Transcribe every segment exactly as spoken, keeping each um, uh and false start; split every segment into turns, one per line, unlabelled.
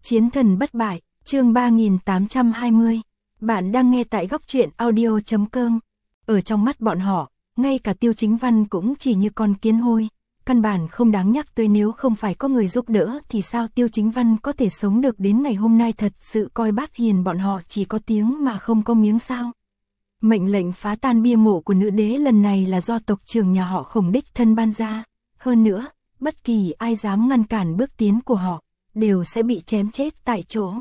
Chiến thần bất bại, chương ba nghìn tám trăm hai mươi. Bạn đang nghe tại góc truyện audio chấm com. Ở trong mắt bọn họ, ngay cả Tiêu Chính Văn cũng chỉ như con kiến hôi, căn bản không đáng nhắc tới, nếu không phải có người giúp đỡ thì sao Tiêu Chính Văn có thể sống được đến ngày hôm nay. Thật sự coi Bát Hiền bọn họ chỉ có tiếng mà không có miếng sao. Mệnh lệnh phá tan bia mộ của nữ đế lần này là do tộc trưởng nhà họ Khổng đích thân ban ra, hơn nữa, bất kỳ ai dám ngăn cản bước tiến của họ đều sẽ bị chém chết tại chỗ.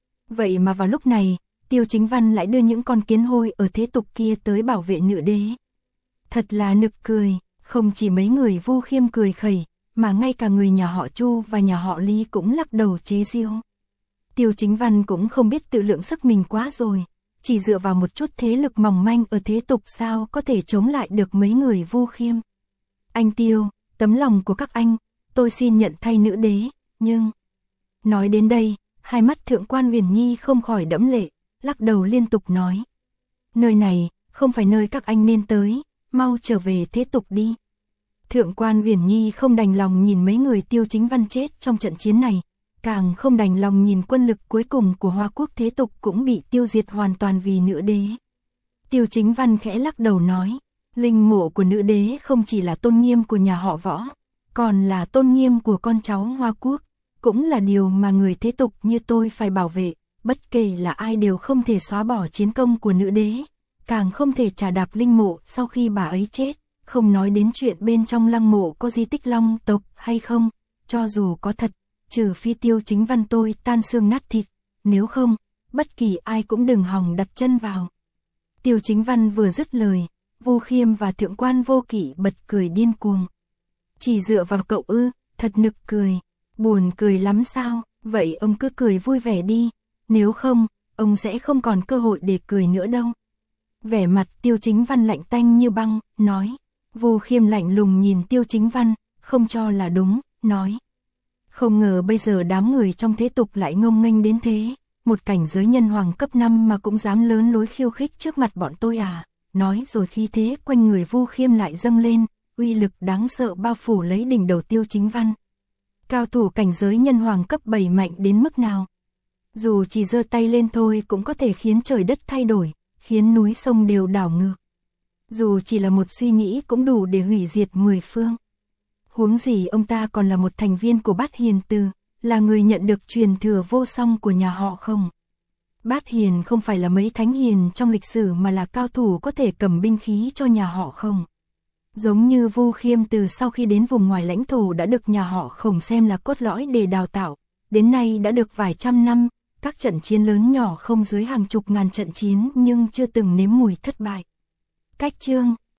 Vậy mà vào lúc này, Tiêu Chính Văn lại đưa những con kiến hôi ở thế tục kia tới bảo vệ nữ đế. Thật là nực cười, không chỉ mấy người Vu Khiêm cười khẩy, mà ngay cả người nhà họ Chu và nhà họ Lý cũng lắc đầu chế giễu. Tiêu Chính Văn cũng không biết tự lượng sức mình quá rồi, chỉ dựa vào một chút thế lực mỏng manh ở thế tục sao có thể chống lại được mấy người Vu Khiêm. Anh Tiêu, tấm lòng của các anh, tôi xin nhận thay nữ đế, nhưng... Nói đến đây, hai mắt Thượng quan Uyển Nhi không khỏi đẫm lệ, lắc đầu liên tục nói. Nơi này, không phải nơi các anh nên tới, mau trở về thế tục đi. Thượng quan Uyển Nhi không đành lòng nhìn mấy người Tiêu Chính Văn chết trong trận chiến này, càng không đành lòng nhìn quân lực cuối cùng của Hoa Quốc thế tục cũng bị tiêu diệt hoàn toàn vì nữ đế. Tiêu Chính Văn khẽ lắc đầu nói, linh mộ của nữ đế không chỉ là tôn nghiêm của nhà họ Võ, còn là tôn nghiêm của con cháu Hoa Quốc, cũng là điều mà người thế tục như tôi phải bảo vệ, bất kể là ai đều không thể xóa bỏ chiến công của nữ đế, càng không thể trà đạp linh mộ sau khi bà ấy chết, không nói đến chuyện bên trong lăng mộ có di tích Long tộc hay không, cho dù có thật, trừ phi Tiêu Chính Văn tôi tan xương nát thịt, nếu không, bất kỳ ai cũng đừng hòng đặt chân vào. Tiêu Chính Văn vừa dứt lời, Vu Khiêm và Thượng quan Vô Kỵ bật cười điên cuồng. Chỉ dựa vào cậu ư, thật nực cười, buồn cười lắm sao, vậy ông cứ cười vui vẻ đi, nếu không, ông sẽ không còn cơ hội để cười nữa đâu. Vẻ mặt Tiêu Chính Văn lạnh tanh như băng, nói. Vu Khiêm lạnh lùng nhìn Tiêu Chính Văn, không cho là đúng, nói. Không ngờ bây giờ đám người trong thế tục lại ngông nghênh đến thế, một cảnh giới nhân hoàng cấp năm mà cũng dám lớn lối khiêu khích trước mặt bọn tôi à. Nói rồi khí thế quanh người Vu Khiêm lại dâng lên, uy lực đáng sợ bao phủ lấy đỉnh đầu Tiêu Chính Văn. Cao thủ cảnh giới nhân hoàng cấp bảy mạnh đến mức nào? Dù chỉ giơ tay lên thôi cũng có thể khiến trời đất thay đổi, khiến núi sông đều đảo ngược. Dù chỉ là một suy nghĩ cũng đủ để hủy diệt mười phương. Huống gì ông ta còn là một thành viên của Bát Hiền Từ, là người nhận được truyền thừa vô song của nhà họ Khổng. Bát Hiền không phải là mấy thánh hiền trong lịch sử mà là cao thủ có thể cầm binh khí cho nhà họ Khổng. Giống như Vu Khiêm từ sau khi đến vùng ngoài lãnh thổ đã được nhà họ Khổng xem là cốt lõi để đào tạo, đến nay đã được vài trăm năm, các trận chiến lớn nhỏ không dưới hàng chục ngàn trận chiến nhưng chưa từng nếm mùi thất bại. Cách chương